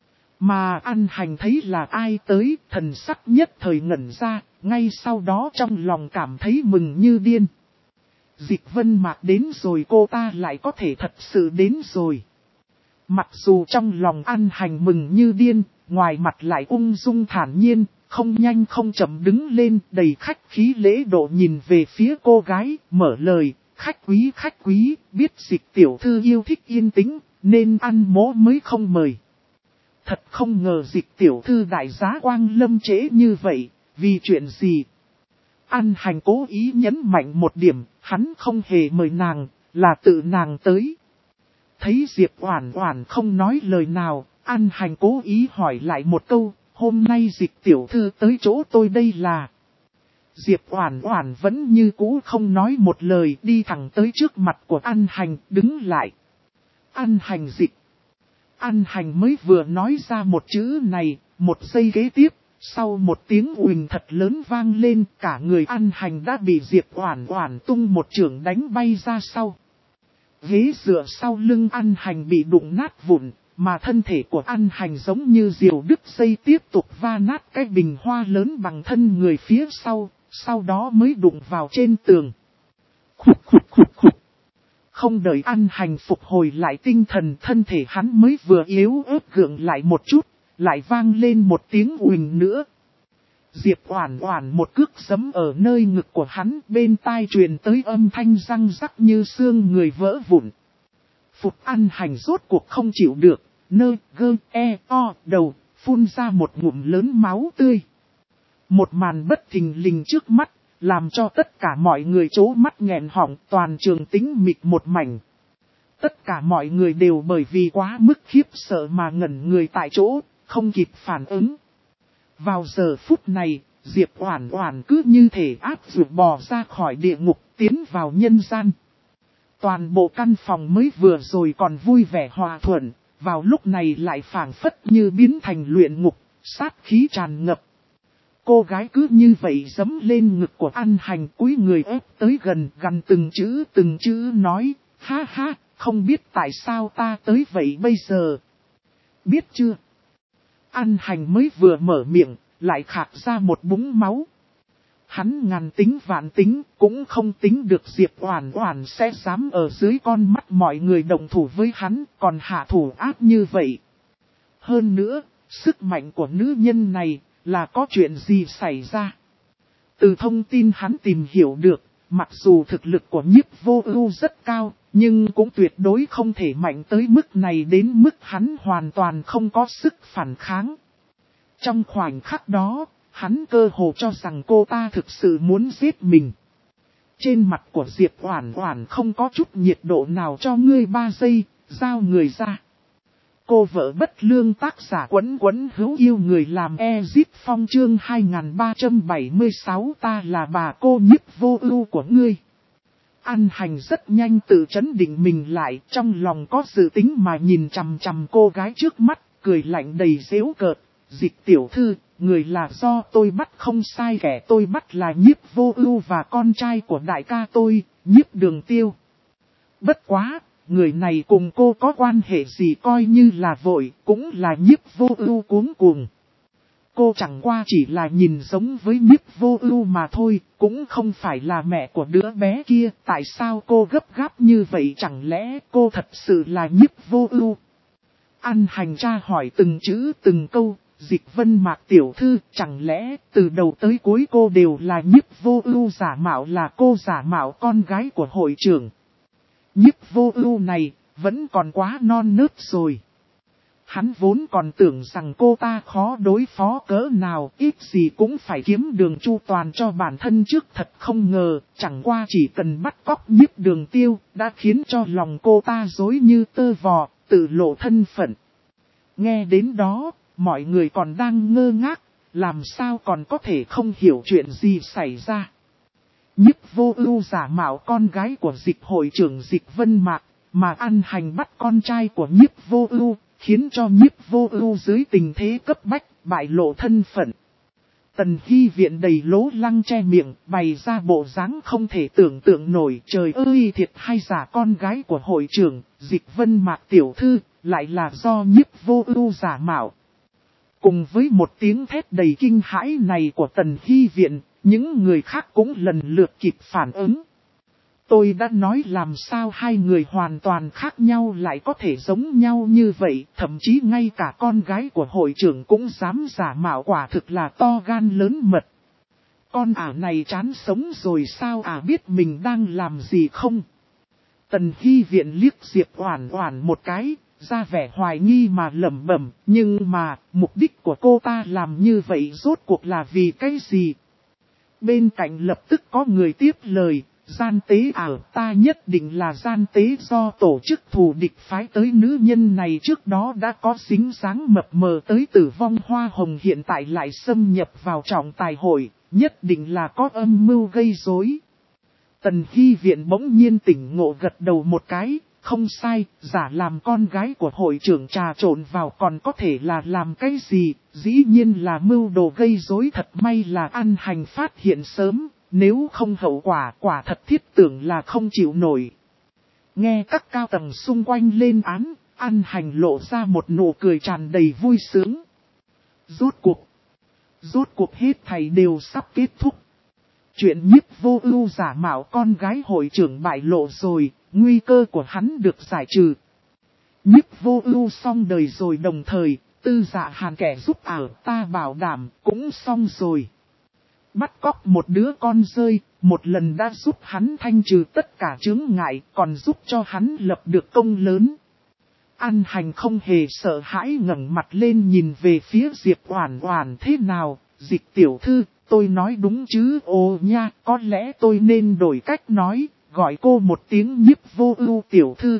Speaker 1: Mà An Hành thấy là ai tới, thần sắc nhất thời ngẩn ra, ngay sau đó trong lòng cảm thấy mừng như điên. Dịch Vân Mạc đến rồi, cô ta lại có thể thật sự đến rồi. Mặc dù trong lòng An Hành mừng như điên, ngoài mặt lại ung dung thản nhiên, không nhanh không chậm đứng lên, đầy khách khí lễ độ nhìn về phía cô gái, mở lời, khách quý, biết Dịch tiểu thư yêu thích yên tĩnh, nên ăn mố mới không mời. Thật không ngờ Dịch tiểu thư đại giá quang lâm trễ như vậy, vì chuyện gì? An Hành cố ý nhấn mạnh một điểm, hắn không hề mời nàng, là tự nàng tới. Thấy Diệp Oản Oản không nói lời nào, An Hành cố ý hỏi lại một câu, hôm nay Dịch tiểu thư tới chỗ tôi đây là... Diệp Oản Oản vẫn như cũ không nói một lời, đi thẳng tới trước mặt của An Hành, đứng lại. An Hành Dịch. An Hành mới vừa nói ra một chữ này, một giây kế tiếp, sau một tiếng uỳnh thật lớn vang lên, cả người An Hành đã bị Diệp Oản Oản tung một chưởng đánh bay ra sau. Ghế dựa sau lưng An Hành bị đụng nát vụn, mà thân thể của An Hành giống như diều đứt dây tiếp tục va nát cái bình hoa lớn bằng thân người phía sau đó mới đụng vào trên tường. Khục. Không đợi An Hành phục hồi lại tinh thần, thân thể hắn mới vừa yếu ớt gượng lại một chút, lại vang lên một tiếng uỳnh nữa. Diệp Oản Oản một cước giẫm ở nơi ngực của hắn, bên tai truyền tới âm thanh răng rắc như xương người vỡ vụn. Phục An Hành rốt cuộc không chịu được, đầu, phun ra một ngụm lớn máu tươi. Một màn bất thình lình trước mắt, làm cho tất cả mọi người trố mắt nghẹn họng, toàn trường tĩnh mịch một mảnh. Tất cả mọi người đều bởi vì quá mức khiếp sợ mà ngẩn người tại chỗ, không kịp phản ứng. Vào giờ phút này, Diệp Oản Oản cứ như thể áp ruột bò ra khỏi địa ngục, tiến vào nhân gian. Toàn bộ căn phòng mới vừa rồi còn vui vẻ hòa thuận, vào lúc này lại phảng phất như biến thành luyện ngục, sát khí tràn ngập. Cô gái cứ như vậy giẫm lên ngực của An Hành, cúi người ép tới gần, gằn từng chữ nói, ha, không biết tại sao ta tới vậy bây giờ. Biết chưa? An Hành mới vừa mở miệng, lại khạc ra một búng máu. Hắn ngàn tính vạn tính, cũng không tính được Diệp Oản Oản sẽ dám ở dưới con mắt mọi người đồng thủ với hắn, còn hạ thủ ác như vậy. Hơn nữa, sức mạnh của nữ nhân này, là có chuyện gì xảy ra? Từ thông tin hắn tìm hiểu được, mặc dù thực lực của Nhiếp Vô Ưu rất cao, nhưng cũng tuyệt đối không thể mạnh tới mức này, đến mức hắn hoàn toàn không có sức phản kháng. Trong khoảnh khắc đó, hắn cơ hồ cho rằng cô ta thực sự muốn giết mình. Trên mặt của Diệp Oản Oản không có chút nhiệt độ nào cho ngươi 3 giây, giao người ra. Cô vợ bất lương tác giả Quấn hữu yêu người làm Ezip Phong chương 2376 ta là bà cô Nhiếp Vô Ưu của ngươi. An Hành rất nhanh tự trấn định mình lại, trong lòng có dự tính mà nhìn chằm chằm cô gái trước mắt, cười lạnh đầy giễu cợt. Dịch tiểu thư, người là do tôi bắt không sai, kẻ tôi bắt là Nhiếp Vô Ưu và con trai của đại ca tôi, Nhiếp Đường Tiêu. Bất quá, người này cùng cô có quan hệ gì coi như là vội, cũng là Nhiếp Vô Ưu cuống cuồng. cô chẳng qua chỉ là nhìn giống với Nhiếp Vô Ưu mà thôi, cũng không phải là mẹ của đứa bé kia. Tại sao cô gấp gáp như vậy, chẳng lẽ cô thật sự là Nhiếp Vô Ưu? An Hành tra hỏi từng chữ từng câu, Dịch Vân Mạc tiểu thư, chẳng lẽ từ đầu tới cuối cô đều là Nhiếp Vô Ưu giả mạo, là cô giả mạo con gái của hội trưởng? Nhiếp Vô Ưu này vẫn còn quá non nớt rồi. Hắn vốn còn tưởng rằng cô ta khó đối phó cỡ nào, ít gì cũng phải kiếm đường chu toàn cho bản thân trước, thật không ngờ, chẳng qua chỉ cần bắt cóc Nhiếp Đường Tiêu, đã khiến cho lòng cô ta rối như tơ vò, tự lộ thân phận. Nghe đến đó, mọi người còn đang ngơ ngác, làm sao còn có thể không hiểu chuyện gì xảy ra. Nhiếp Vô Ưu giả mạo con gái của Dịch hội trưởng Dịch Vân Mạc, mà An Hành bắt con trai của Nhiếp Vô Ưu, khiến cho Nhiếp Vô Ưu dưới tình thế cấp bách, bại lộ thân phận. Tần Hy Viện đầy lố lăng che miệng, bày ra bộ dáng không thể tưởng tượng nổi. Trời ơi, thiệt hay giả con gái của hội trưởng, Dịch Vân Mạc tiểu thư, lại là do Nhiếp Vô Ưu giả mạo. Cùng với một tiếng thét đầy kinh hãi này của Tần Hy Viện, những người khác cũng lần lượt kịp phản ứng. Tôi đã nói làm sao hai người hoàn toàn khác nhau lại có thể giống nhau như vậy, thậm chí ngay cả con gái của hội trưởng cũng dám giả mạo, quả thực là to gan lớn mật. Con ả này chán sống rồi sao, biết mình đang làm gì không? Tần Hy Viện liếc Diệp Oản Oản một cái, ra vẻ hoài nghi mà lẩm bẩm, nhưng mà, mục đích của cô ta làm như vậy rốt cuộc là vì cái gì? Bên cạnh lập tức có người tiếp lời. Gian tế ta nhất định là gian tế do tổ chức thù địch phái tới. Nữ nhân này trước đó đã có dính dáng mập mờ tới Tử Vong Hoa Hồng, hiện tại lại xâm nhập vào trọng tài hội, nhất định là có âm mưu gây rối. Tần Hy Viện bỗng nhiên tỉnh ngộ, gật đầu một cái, không sai, giả làm con gái của hội trưởng trà trộn vào còn có thể là làm cái gì, dĩ nhiên là mưu đồ gây rối. Thật may là An Hành phát hiện sớm. Nếu không hậu quả thật thiết tưởng là không chịu nổi. Nghe các cao tầng xung quanh lên án, An Hành lộ ra một nụ cười tràn đầy vui sướng. Rốt cuộc hết thảy đều sắp kết thúc. Chuyện Nhiếp Vô Ưu giả mạo con gái hội trưởng bại lộ rồi, nguy cơ của hắn được giải trừ. Nhiếp Vô Ưu xong đời rồi, đồng thời, Tư Dạ Hàn kẻ giúp ta bảo đảm cũng xong rồi. Bắt cóc một đứa con rơi, một lần đã giúp hắn thanh trừ tất cả chướng ngại, còn giúp cho hắn lập được công lớn. An Hành không hề sợ hãi, ngẩng mặt lên nhìn về phía Diệp Oản Oản. Thế nào, Dịch tiểu thư, tôi nói đúng chứ? Ồ nha, có lẽ tôi nên đổi cách nói, gọi cô một tiếng Nhiếp Vô Ưu tiểu thư.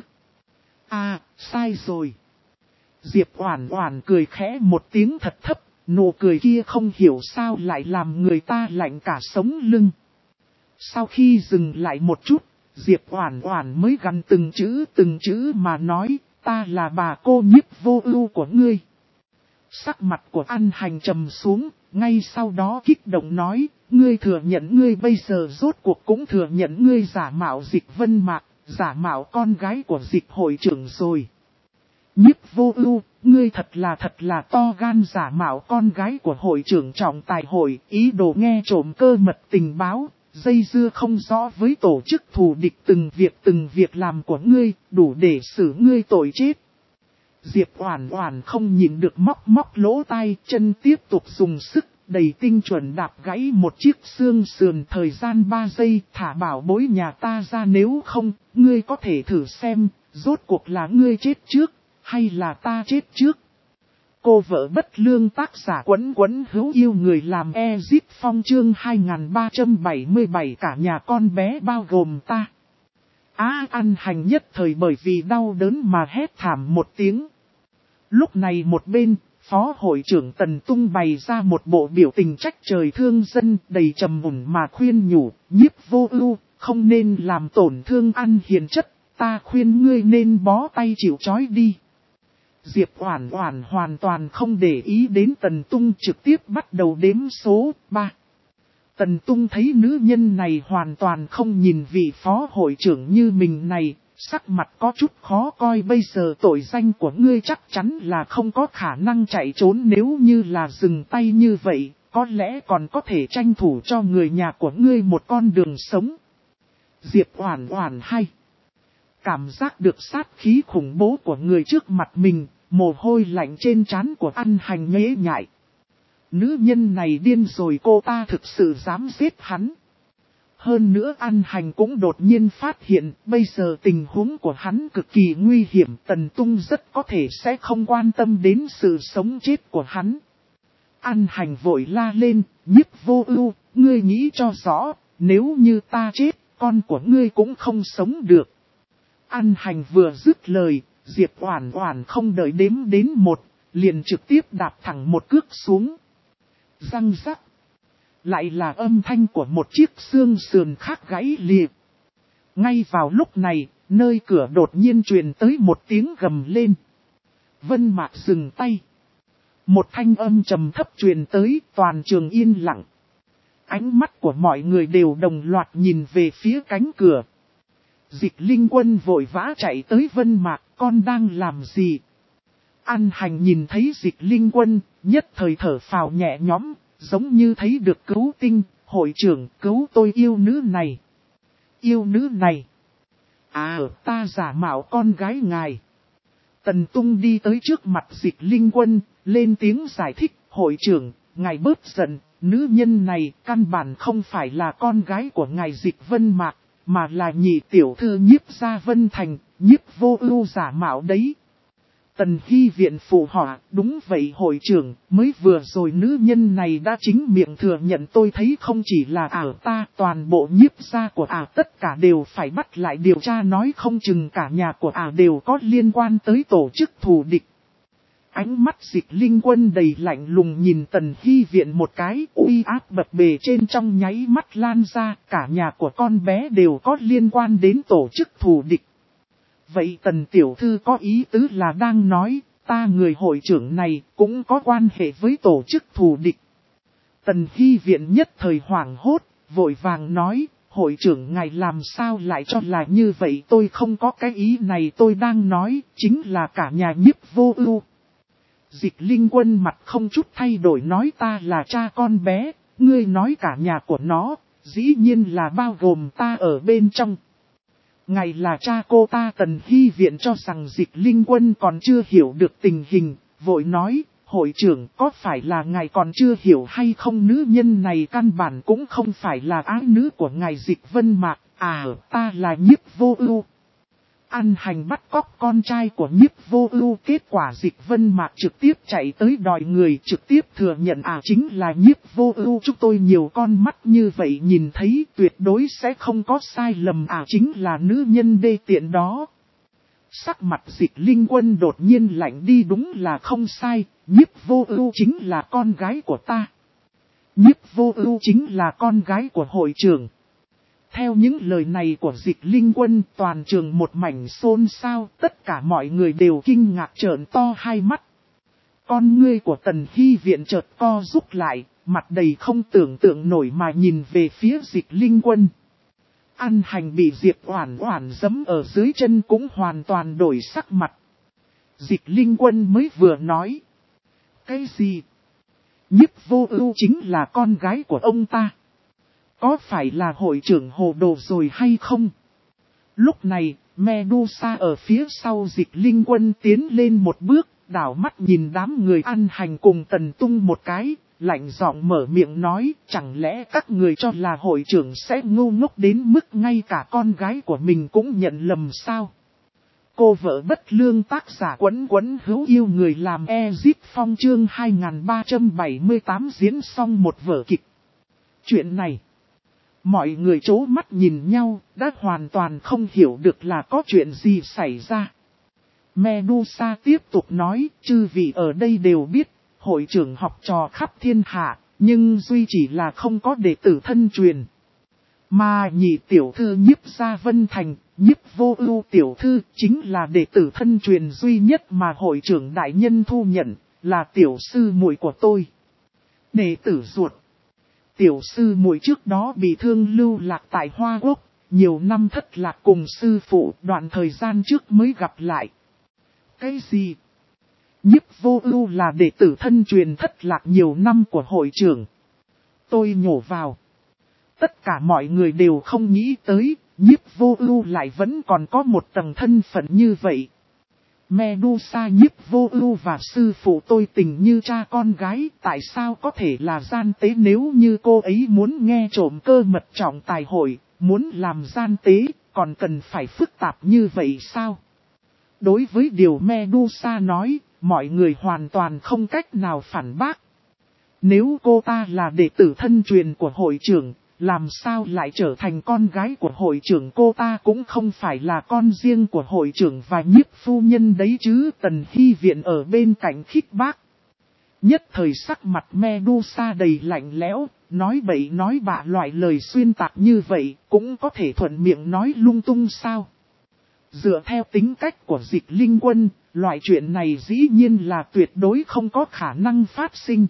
Speaker 1: Sai rồi. Diệp Oản Oản cười khẽ một tiếng thật thấp. Nụ cười kia không hiểu sao lại làm người ta lạnh cả sống lưng. Sau khi dừng lại một chút, Diệp Oản Oản mới gằn từng chữ mà nói, ta là bà cô Nhiếp Vô Ưu của ngươi. Sắc mặt của An Hành trầm xuống, ngay sau đó kích động nói, ngươi thừa nhận ngươi bây giờ rốt cuộc cũng thừa nhận ngươi giả mạo Dịch Vân Mạc, giả mạo con gái của Dịch hội trưởng rồi. Nhiếp Vô Ưu, ngươi thật là to gan giả mạo con gái của hội trưởng trọng tài hội, ý đồ nghe trộm cơ mật tình báo, dây dưa không rõ với tổ chức thù địch, từng việc làm của ngươi, đủ để xử ngươi tội chết. Diệp Oản Oản không nhịn được móc lỗ tai, chân tiếp tục dùng sức, đầy tinh chuẩn đạp gãy một chiếc xương sườn. Thời gian 3 giây, thả bảo bối nhà ta ra, nếu không, ngươi có thể thử xem, rốt cuộc là ngươi chết trước, hay là ta chết trước. Cô vợ bất lương, tác giả Quấn hữu yêu người làm Ezip Phong, chương 2377, cả nhà con bé bao gồm ta. An Hành nhất thời bởi vì đau đớn mà hét thảm một tiếng. Lúc này một bên, Phó hội trưởng Tần Tung bày ra một bộ biểu tình trách trời thương dân, đầy trầm mùn mà khuyên nhủ, Nhiếp Vô Ưu, không nên làm tổn thương An hiền chất, ta khuyên ngươi nên bó tay chịu trói đi. Diệp Oản Oản hoàn toàn không để ý đến Tần Tung, trực tiếp bắt đầu đếm số 3. Tần Tung thấy nữ nhân này hoàn toàn không nhìn vị phó hội trưởng như mình này, Sắc mặt có chút khó coi, bây giờ tội danh của ngươi chắc chắn là không có khả năng chạy trốn, nếu như là dừng tay như vậy, có lẽ còn có thể tranh thủ cho người nhà của ngươi một con đường sống. Diệp Oản Oản hay cảm giác được sát khí khủng bố của người trước mặt mình, mồ hôi lạnh trên trán của An Hành nhễ nhại. Nữ nhân này điên rồi, cô ta thực sự dám giết hắn. Hơn nữa An Hành cũng đột nhiên phát hiện bây giờ tình huống của hắn cực kỳ nguy hiểm, Tần Tung rất có thể sẽ không quan tâm đến sự sống chết của hắn. An Hành vội la lên, Nhiếp Vô Ưu, ngươi nghĩ cho rõ, nếu như ta chết, con của ngươi cũng không sống được. An Hành vừa dứt lời, Diệp Oản Oản không đợi đếm đến một, liền trực tiếp đạp thẳng một cước xuống. Răng rắc. Lại là âm thanh của một chiếc xương sườn khác gãy lìa. Ngay vào lúc này, nơi cửa đột nhiên truyền tới một tiếng gầm lên. Vân Mạc dừng tay. Một thanh âm trầm thấp truyền tới, toàn trường yên lặng. Ánh mắt của mọi người đều đồng loạt nhìn về phía cánh cửa. Dịch Linh Quân vội vã chạy tới Vân Mạc, con đang làm gì? An Hành nhìn thấy Dịch Linh Quân, nhất thời thở phào nhẹ nhõm, giống như thấy được cứu tinh, hội trưởng cứu tôi yêu nữ này. Yêu nữ này? À, ta giả mạo con gái ngài. Tần Tung đi tới trước mặt Dịch Linh Quân, lên tiếng giải thích, hội trưởng, ngài bớt giận, nữ nhân này căn bản không phải là con gái của ngài Dịch Vân Mạc, mà là nhị tiểu thư Nhiếp Gia Vân Thành, Nhiếp Vô Ưu giả mạo đấy. Tần Hy viện phụ họa, đúng vậy hội trưởng, mới vừa rồi nữ nhân này đã chính miệng thừa nhận, tôi thấy không chỉ là ta, toàn bộ Nhiếp gia của tất cả đều phải bắt lại điều tra, nói không chừng cả nhà của đều có liên quan tới tổ chức thù địch. Ánh mắt Dịch Linh Quân đầy lạnh lùng nhìn Tần Hy viện một cái, uy áp bập bề trên trong nháy mắt lan ra, cả nhà của con bé đều có liên quan đến tổ chức thù địch. Vậy Tần Tiểu Thư có ý tứ là đang nói, ta người hội trưởng này cũng có quan hệ với tổ chức thù địch. Tần Hy viện nhất thời hoảng hốt, vội vàng nói, hội trưởng ngài làm sao lại cho là như vậy, tôi không có cái ý này, tôi đang nói, chính là cả nhà Nhiếp Vô Ưu. Dịch Linh Quân mặt không chút thay đổi nói, ta là cha con bé, ngươi nói cả nhà của nó, dĩ nhiên là bao gồm ta ở bên trong. Ngài là cha cô ta. Tần Hy viện cho rằng Dịch Linh Quân còn chưa hiểu được tình hình, vội nói, hội trưởng có phải là ngài còn chưa hiểu hay không, nữ nhân này căn bản cũng không phải là ái nữ của ngài Dịch Vân Mạc, ta là Nhiếp Vô Ưu. An Hành bắt cóc con trai của Nhiếp Vô Ưu, kết quả Dịch Vân Mạc trực tiếp chạy tới đòi người, trực tiếp thừa nhận chính là Nhiếp Vô Ưu. Chúng tôi nhiều con mắt như vậy nhìn thấy tuyệt đối sẽ không có sai lầm, chính là nữ nhân đê tiện đó. Sắc mặt Dịch Linh Quân đột nhiên lạnh đi, đúng là không sai, Nhiếp Vô Ưu chính là con gái của ta. Nhiếp Vô Ưu chính là con gái của hội trưởng. Theo những lời này của Dịch Linh Quân, toàn trường một mảnh xôn xao, tất cả mọi người đều kinh ngạc trợn to hai mắt. Con ngươi của Tần Hy viện chợt co rút lại, mặt đầy không tưởng tượng nổi mà nhìn về phía Dịch Linh Quân. An Hành bị Diệp Oản Oản giẫm ở dưới chân cũng hoàn toàn đổi sắc mặt. Dịch Linh Quân mới vừa nói. Cái gì? Nhiếp Vô Ưu chính là con gái của ông ta. Có phải là hội trưởng hồ đồ rồi hay không? Lúc này, Medusa ở phía sau Dịch Linh Quân tiến lên một bước, đảo mắt nhìn đám người An Hành cùng Tần Tung một cái, lạnh giọng mở miệng nói, chẳng lẽ các người cho là hội trưởng sẽ ngu ngốc đến mức ngay cả con gái của mình cũng nhận lầm sao? Cô vợ bất lương tác giả Quấn Quấn hữu yêu người làm Ezip Phong chương 2378 diễn xong một vở kịch. Chuyện này, mọi người trố mắt nhìn nhau, đã hoàn toàn không hiểu được là có chuyện gì xảy ra. Medusa tiếp tục nói, chư vị ở đây đều biết, hội trưởng học trò khắp thiên hạ, nhưng duy chỉ là không có đệ tử thân truyền. Mà nhị tiểu thư Nhiếp Gia Vân Thành, Nhiếp Vô Ưu tiểu thư chính là đệ tử thân truyền duy nhất mà hội trưởng đại nhân thu nhận, là tiểu sư muội của tôi. Đệ tử ruột. Tiểu sư muội trước đó bị thương lưu lạc tại Hoa Quốc, nhiều năm thất lạc cùng sư phụ, đoạn thời gian trước mới gặp lại. Cái gì? Nhiếp Vô Ưu là đệ tử thân truyền thất lạc nhiều năm của hội trưởng. Tôi nhổ vào. Tất cả mọi người đều không nghĩ tới, Nhiếp Vô Ưu lại vẫn còn có một tầng thân phận như vậy. Medusa Nhiếp Vô Ưu và sư phụ tôi tình như cha con gái, tại sao có thể là gian tế? Nếu như cô ấy muốn nghe trộm cơ mật trọng tài hội, muốn làm gian tế, còn cần phải phức tạp như vậy sao? Đối với điều Medusa nói, mọi người hoàn toàn không cách nào phản bác. Nếu cô ta là đệ tử thân truyền của hội trưởng, làm sao lại trở thành con gái của hội trưởng? Cô ta cũng không phải là con riêng của hội trưởng và Nhiếp phu nhân đấy chứ. Tần Hy Viện ở bên cạnh khích bác. Nhất thời sắc mặt Medusa đầy lạnh lẽo, nói bậy nói bạ, loại lời xuyên tạc như vậy cũng có thể thuận miệng nói lung tung sao? Dựa theo tính cách của Dịch Linh Quân, loại chuyện này dĩ nhiên là tuyệt đối không có khả năng phát sinh.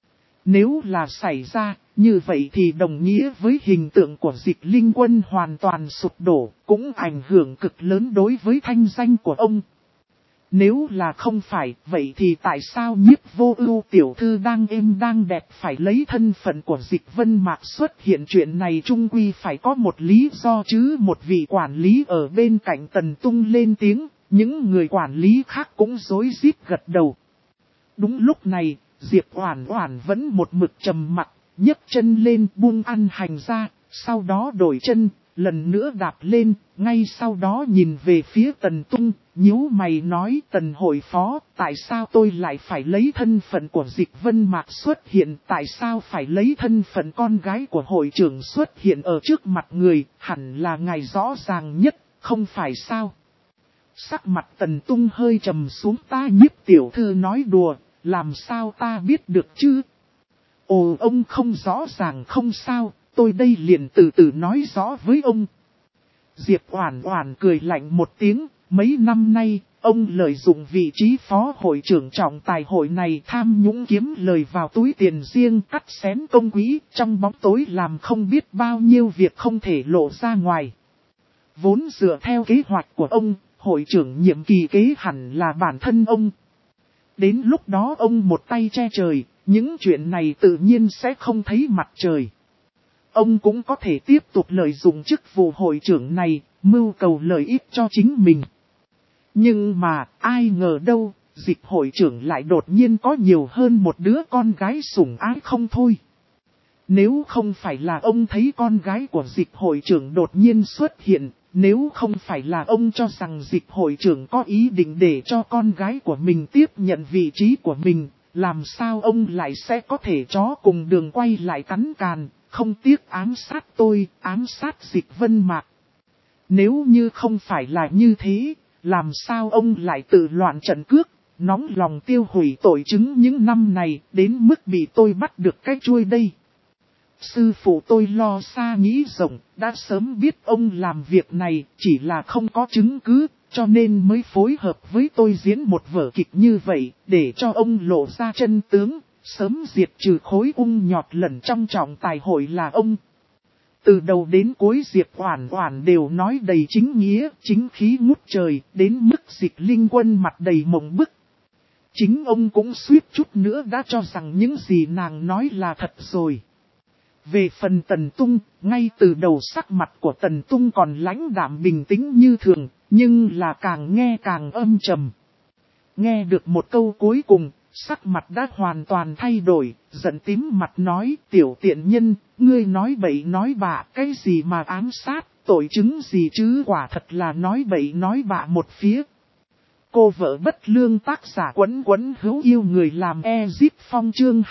Speaker 1: Nếu là xảy ra, như vậy thì đồng nghĩa với hình tượng của Dịch Linh Quân hoàn toàn sụp đổ, cũng ảnh hưởng cực lớn đối với thanh danh của ông. Nếu là không phải, vậy thì tại sao Nhiếp Vô Ưu tiểu thư đang êm đang đẹp phải lấy thân phận của Dịch Vân Mạc xuất hiện? Chuyện này chung quy phải có một lý do chứ. Một vị quản lý ở bên cạnh Tần Tung lên tiếng, những người quản lý khác cũng rối rít gật đầu. Đúng lúc này, Diệp Oản Oản vẫn một mực trầm mặc, nhấc chân lên buông An Hành ra, sau đó đổi chân, lần nữa đạp lên, ngay sau đó nhìn về phía Tần Tung, nhíu mày nói: Tần hội phó, tại sao tôi lại phải lấy thân phận của Dịch Vân Mạc xuất hiện? Tại sao phải lấy thân phận con gái của hội trưởng xuất hiện ở trước mặt người? Hẳn là ngài rõ ràng nhất, không phải sao? Sắc mặt Tần Tung hơi trầm xuống. Ta Nhiếp tiểu thư nói đùa, làm sao ta biết được chứ? Ồ, ông không rõ ràng không sao, tôi đây liền từ từ nói rõ với ông. Diệp Oản Oản cười lạnh một tiếng, mấy năm nay, ông lợi dụng vị trí phó hội trưởng trọng tài hội này tham nhũng kiếm lời vào túi tiền riêng, cắt xén công quỹ, trong bóng tối làm không biết bao nhiêu việc không thể lộ ra ngoài. Vốn dựa theo kế hoạch của ông, hội trưởng nhiệm kỳ kế hẳn là bản thân ông. Đến lúc đó ông một tay che trời, những chuyện này tự nhiên sẽ không thấy mặt trời. Ông cũng có thể tiếp tục lợi dụng chức vụ hội trưởng này, mưu cầu lợi ích cho chính mình. Nhưng mà, ai ngờ đâu, Dịch hội trưởng lại đột nhiên có nhiều hơn một đứa con gái sủng ái không thôi. Nếu không phải là ông thấy con gái của Dịch hội trưởng đột nhiên xuất hiện, nếu không phải là ông cho rằng Dịch hội trưởng có ý định để cho con gái của mình tiếp nhận vị trí của mình, làm sao ông lại sẽ có thể chó cùng đường quay lại cắn càn, không tiếc ám sát tôi, ám sát Dịch Vân Mạc. Nếu như không phải là như thế, làm sao ông lại tự loạn trận cước, nóng lòng tiêu hủy tội chứng những năm này, đến mức bị tôi bắt được cái chuôi đây. Sư phụ tôi lo xa nghĩ rộng, đã sớm biết ông làm việc này, chỉ là không có chứng cứ, cho nên mới phối hợp với tôi diễn một vở kịch như vậy, để cho ông lộ ra chân tướng, sớm diệt trừ khối ung nhọt lẫn trong trọng tài hội là ông. Từ đầu đến cuối Diệp Oản Oản đều nói đầy chính nghĩa, chính khí ngút trời, đến mức Dịch Linh Quân mặt đầy mộng bức. Chính ông cũng suýt chút nữa đã cho rằng những gì nàng nói là thật rồi. Về phần Tần Tung, ngay từ đầu sắc mặt của Tần Tung còn lãnh đạm bình tĩnh như thường, nhưng là càng nghe càng âm trầm. Nghe được một câu cuối cùng, sắc mặt đã hoàn toàn thay đổi, giận tím mặt nói: tiểu tiện nhân, ngươi nói bậy nói bạ, cái gì mà ám sát, tội chứng gì chứ? Quả thật là nói bậy nói bạ một phía. Cô vợ bất lương tác giả Quấn Quấn hữu yêu người làm Ezip Phong chương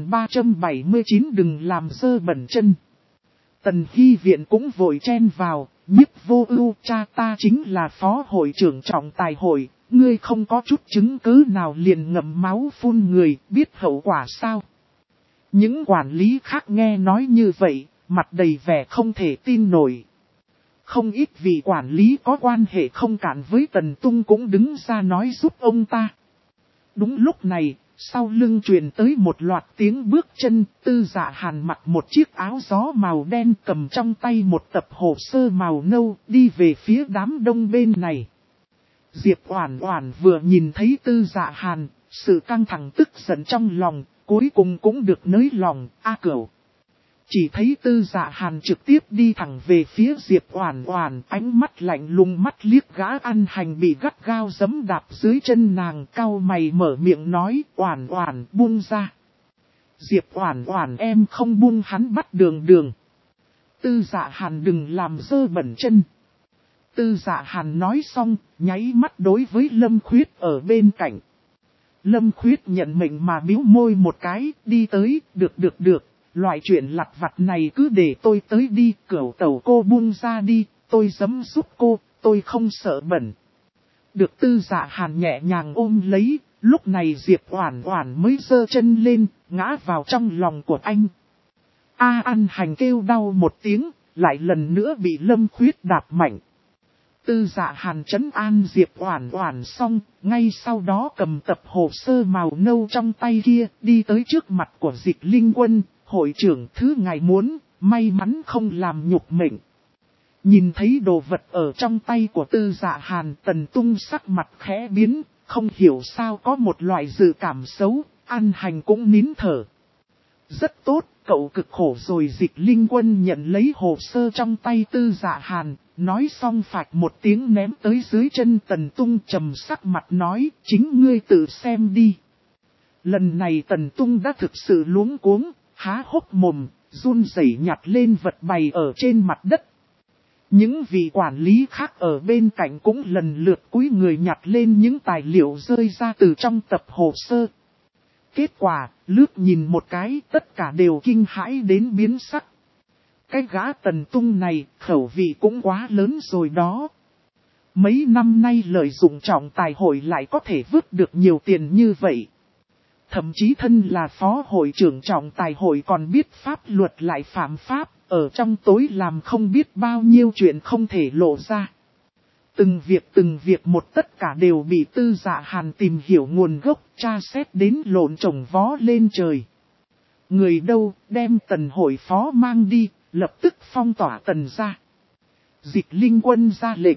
Speaker 1: 2379 đừng làm dơ bẩn chân. Tần Hy Viện cũng vội chen vào, Nhiếp Vô Ưu, cha ta chính là phó hội trưởng trọng tài hội, ngươi không có chút chứng cứ nào liền ngậm máu phun người, biết hậu quả sao? Những quản lý khác nghe nói như vậy, mặt đầy vẻ không thể tin nổi. Không ít vị quản lý có quan hệ không cản với Tần Tung cũng đứng ra nói giúp ông ta. Đúng lúc này, Sau lưng truyền tới một loạt tiếng bước chân, Tư Dạ Hàn mặc một chiếc áo gió màu đen cầm trong tay một tập hồ sơ màu nâu đi về phía đám đông bên này. Diệp Oản Oản vừa nhìn thấy Tư Dạ Hàn, sự căng thẳng tức giận trong lòng, cuối cùng cũng được nới lòng, Cửu. Chỉ thấy Tư Dạ Hàn trực tiếp đi thẳng về phía Diệp Oản Oản, ánh mắt lạnh lùng mắt liếc gã ăn hành bị gắt gao giẫm đạp dưới chân nàng, cau mày mở miệng nói, Oản Oản buông ra. Diệp Oản Oản em không buông hắn bắt đường đường. Tư Dạ Hàn đừng làm dơ bẩn chân. Tư Dạ Hàn nói xong, nháy mắt đối với Lâm Khuyết ở bên cạnh. Lâm Khuyết nhận mệnh mà bĩu môi một cái, đi tới, được. Loại chuyện lặt vặt này cứ để tôi tới đi, Cửu tẩu cô buông ra đi, tôi giấm giúp cô, tôi không sợ bẩn. Được Tư Dạ Hàn nhẹ nhàng ôm lấy, lúc này Diệp Oản Oản mới giơ chân lên, ngã vào trong lòng của anh. Ăn hành kêu đau một tiếng, lại lần nữa bị Lâm Khuyết đạp mạnh. Tư Dạ Hàn trấn an Diệp Oản Oản xong, ngay sau đó cầm tập hồ sơ màu nâu trong tay kia, đi tới trước mặt của Dịch Linh Quân. Hội trưởng, thứ ngài muốn, may mắn không làm nhục mệnh. Nhìn thấy đồ vật ở trong tay của Tư Dạ Hàn, Tần Tung sắc mặt khẽ biến, không hiểu sao có một loại dự cảm xấu, An Hành cũng nín thở. Rất tốt, cậu cực khổ rồi. Dịch Linh Quân nhận lấy hồ sơ trong tay Tư Dạ Hàn, nói xong phạch một tiếng ném tới dưới chân Tần Tung, trầm sắc mặt nói, chính ngươi tự xem đi. Lần này Tần Tung đã thực sự luống cuống. Há hốc mồm, run rẩy nhặt lên vật bày ở trên mặt đất. Những vị quản lý khác ở bên cạnh cũng lần lượt cúi người nhặt lên những tài liệu rơi ra từ trong tập hồ sơ. Kết quả, lướt nhìn một cái, tất cả đều kinh hãi đến biến sắc. Cái gã Tần Tung này, khẩu vị cũng quá lớn rồi đó. Mấy năm nay lợi dụng trọng tài hội lại có thể vứt được nhiều tiền như vậy. Thậm chí thân là phó hội trưởng trọng tài hội còn biết pháp luật lại phạm pháp, ở trong tối làm không biết bao nhiêu chuyện không thể lộ ra. Từng việc một tất cả đều bị Tư Dạ Hàn tìm hiểu nguồn gốc, tra xét đến lộn trồng vó lên trời. Người đâu, đem Tần hội phó mang đi, lập tức phong tỏa Tần ra. Dịch Linh Quân ra lệnh.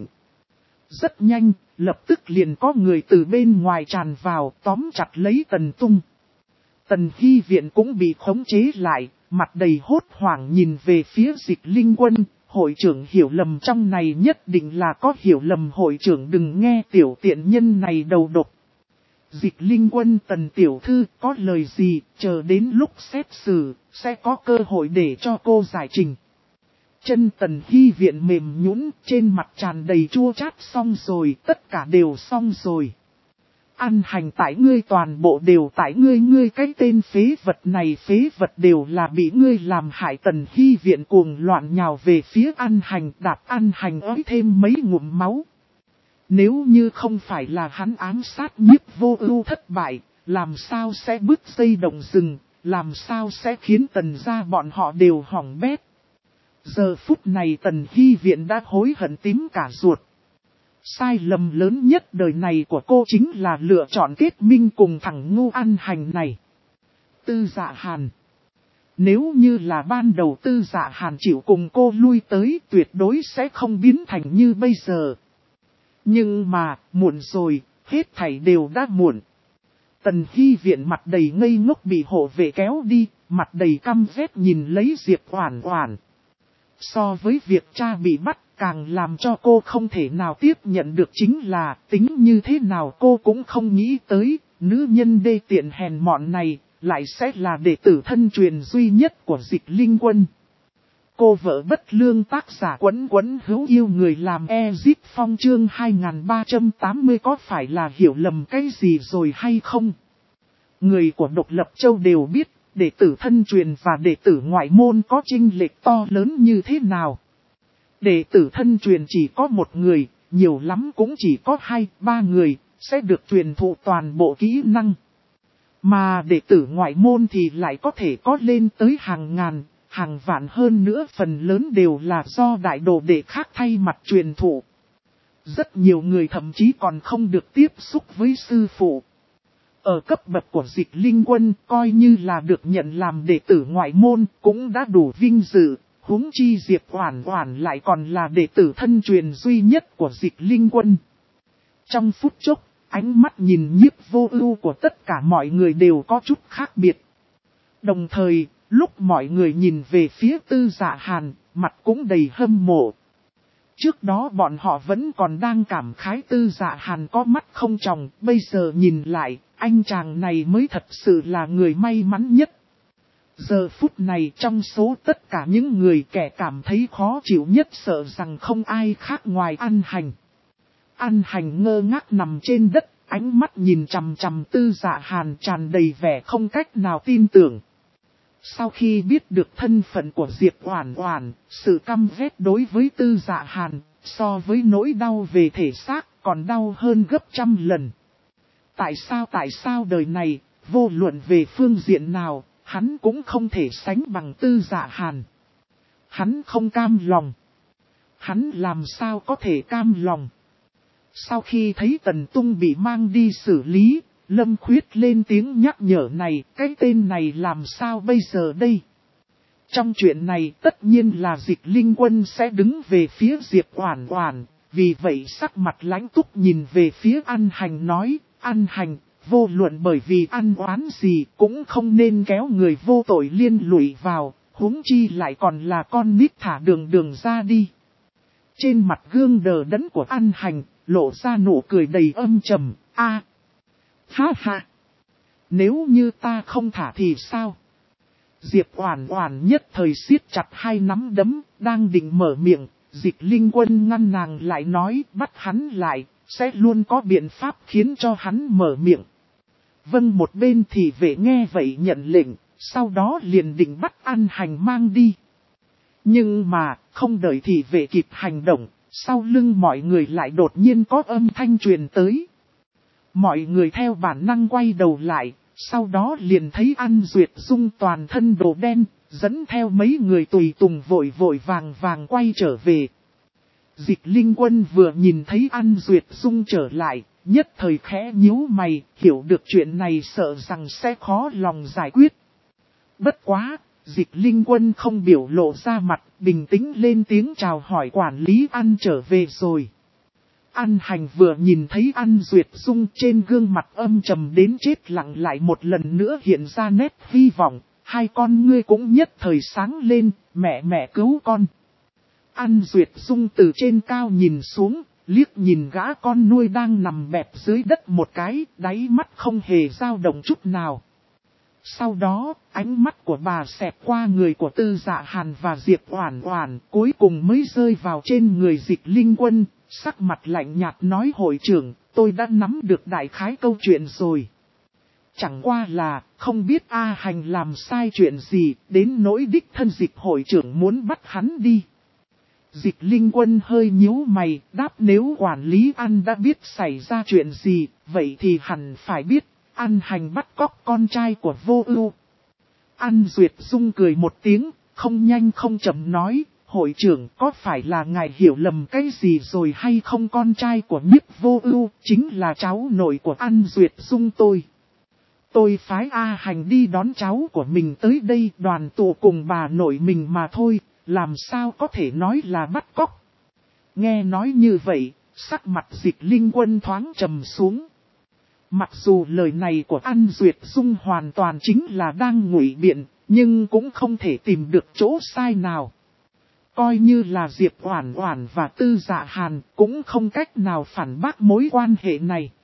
Speaker 1: Rất nhanh, lập tức liền có người từ bên ngoài tràn vào, tóm chặt lấy Tần Tung. Tần Hy Viện cũng bị khống chế lại, mặt đầy hốt hoảng nhìn về phía Dịch Linh Quân. Hội trưởng hiểu lầm, trong này nhất định là có hiểu lầm, hội trưởng đừng nghe tiểu tiện nhân này đầu độc. Dịch Linh Quân, Tần tiểu thư có lời gì, chờ đến lúc xét xử, sẽ có cơ hội để cho cô giải trình. Chân Tần Hy Viện mềm nhũn, trên mặt tràn đầy chua chát. Xong rồi, tất cả đều xong rồi. Ăn hành tại ngươi, toàn bộ đều tại ngươi cái tên phế vật này, phế vật đều là bị ngươi làm hại. Tần Hy Viện cuồng loạn nhào về phía Ăn hành, đạp Ăn hành ói thêm mấy ngụm máu. Nếu như không phải là hắn ám sát Nhiếp Vô Ưu thất bại, làm sao sẽ bứt dây động rừng, làm sao sẽ khiến Tần gia bọn họ đều hỏng bét. Giờ phút này Tần Hy Viện đã hối hận tím cả ruột. Sai lầm lớn nhất đời này của cô chính là lựa chọn kết minh cùng thằng ngu Ăn hành này. Tư Dạ Hàn. Nếu như là ban đầu Tư Dạ Hàn chịu cùng cô lui tới, tuyệt đối sẽ không biến thành như bây giờ. Nhưng mà, muộn rồi, hết thảy đều đã muộn. Tần Hy Viện mặt đầy ngây ngốc bị hộ vệ kéo đi, mặt đầy căm ghét nhìn lấy Diệp Oản Oản. So với việc cha bị bắt, càng làm cho cô không thể nào tiếp nhận được chính là, tính như thế nào cô cũng không nghĩ tới, nữ nhân đê tiện hèn mọn này, lại sẽ là đệ tử thân truyền duy nhất của Dịch Linh Quân. Cô vợ bất lương, tác giả Quấn Quấn hữu yêu người làm Ezip Phong, chương 2380 có phải là hiểu lầm cái gì rồi hay không? Người của Độc Lập Châu đều biết, đệ tử thân truyền và đệ tử ngoại môn có chênh lệch to lớn như thế nào. Đệ tử thân truyền chỉ có một người, nhiều lắm cũng chỉ có 2-3 người, sẽ được truyền thụ toàn bộ kỹ năng. Mà đệ tử ngoại môn thì lại có thể có lên tới hàng ngàn, hàng vạn, hơn nữa phần lớn đều là do đại đồ đệ khác thay mặt truyền thụ. Rất nhiều người thậm chí còn không được tiếp xúc với sư phụ. Ở cấp bậc của Dịch Linh Quân, coi như là được nhận làm đệ tử ngoại môn, cũng đã đủ vinh dự, huống chi Diệp Oản Oản lại còn là đệ tử thân truyền duy nhất của Dịch Linh Quân. Trong phút chốc, ánh mắt nhìn Nhiếp Vô Ưu của tất cả mọi người đều có chút khác biệt. Đồng thời, lúc mọi người nhìn về phía Tư Dạ Hàn, mặt cũng đầy hâm mộ. Trước đó bọn họ vẫn còn đang cảm khái Tư Dạ Hàn có mắt không tròng, bây giờ nhìn lại, anh chàng này mới thật sự là người may mắn nhất. Giờ phút này trong số tất cả những người kẻ cảm thấy khó chịu nhất sợ rằng không ai khác ngoài An Hành. An Hành ngơ ngác nằm trên đất, ánh mắt nhìn chằm chằm Tư Dạ Hàn tràn đầy vẻ không cách nào tin tưởng. Sau khi biết được thân phận của Diệp Oản Oản, sự căm ghét đối với Tư Dạ Hàn, so với nỗi đau về thể xác, còn đau hơn gấp trăm lần. Tại sao đời này, vô luận về phương diện nào, hắn cũng không thể sánh bằng Tư Dạ Hàn. Hắn không cam lòng. Hắn làm sao có thể cam lòng. Sau khi thấy Tần Tung bị mang đi xử lý, Lâm Khuyết lên tiếng nhắc nhở này, cái tên này làm sao bây giờ đây? Trong chuyện này tất nhiên là Dịch Linh Quân sẽ đứng về phía Diệp Oản Oản, vì vậy sắc mặt lãnh túc nhìn về phía An Hành nói, An Hành, vô luận bởi vì ăn oán gì cũng không nên kéo người vô tội liên lụy vào, huống chi lại còn là con nít thả đường ra đi. Trên mặt gương đờ đẫn của An Hành, lộ ra nụ cười đầy âm trầm, ha ha, nếu như ta không thả thì sao? Diệp Oản Oản nhất thời siết chặt hai nắm đấm, đang định mở miệng, Dịch Linh Quân ngăn nàng lại nói, bắt hắn lại, sẽ luôn có biện pháp khiến cho hắn mở miệng. Vâng, một bên thị vệ nghe vậy nhận lệnh, sau đó liền định bắt An Hành mang đi. Nhưng mà, không đợi thị vệ kịp hành động, sau lưng mọi người lại đột nhiên có âm thanh truyền tới. Mọi người theo bản năng quay đầu lại, sau đó liền thấy An Duyệt Dung toàn thân đồ đen, dẫn theo mấy người tùy tùng vội vàng quay trở về. Dịch Linh Quân vừa nhìn thấy An Duyệt Dung trở lại, nhất thời khẽ nhíu mày, hiểu được chuyện này sợ rằng sẽ khó lòng giải quyết. Bất quá, Dịch Linh Quân không biểu lộ ra mặt, bình tĩnh lên tiếng chào hỏi quản lý An trở về rồi. An Hành vừa nhìn thấy An Duyệt Dung trên gương mặt âm trầm đến chết lặng lại một lần nữa hiện ra nét hy vọng, hai con ngươi cũng nhất thời sáng lên, mẹ cứu con. An Duyệt Dung từ trên cao nhìn xuống, liếc nhìn gã con nuôi đang nằm bẹp dưới đất một cái, đáy mắt không hề dao động chút nào. Sau đó, ánh mắt của bà xẹt qua người của Tư Dạ Hàn và Diệp Oản Oản, cuối cùng mới rơi vào trên người Dịch Linh Quân, sắc mặt lạnh nhạt nói hội trưởng, tôi đã nắm được đại khái câu chuyện rồi. Chẳng qua là, không biết A Hành làm sai chuyện gì, đến nỗi đích thân Dịch hội trưởng muốn bắt hắn đi. Dịch Linh Quân hơi nhíu mày, đáp nếu quản lý An đã biết xảy ra chuyện gì, vậy thì hẳn phải biết, An Hành bắt cóc con trai của Vô Ưu. An Duyệt Dung cười một tiếng, không nhanh không chậm nói, hội trưởng có phải là ngài hiểu lầm cái gì rồi hay không, con trai của Nhiếp Vô Ưu chính là cháu nội của An Duyệt Dung tôi. Tôi phái A Hành đi đón cháu của mình tới đây đoàn tụ cùng bà nội mình mà thôi. Làm sao có thể nói là bắt cóc. Nghe nói như vậy, sắc mặt Dịch Linh Quân thoáng trầm xuống. Mặc dù lời này của An Duyệt Dung hoàn toàn chính là đang ngụy biện, nhưng cũng không thể tìm được chỗ sai nào. Coi như là Diệp Oản Oản và Tư Dạ Hàn cũng không cách nào phản bác mối quan hệ này.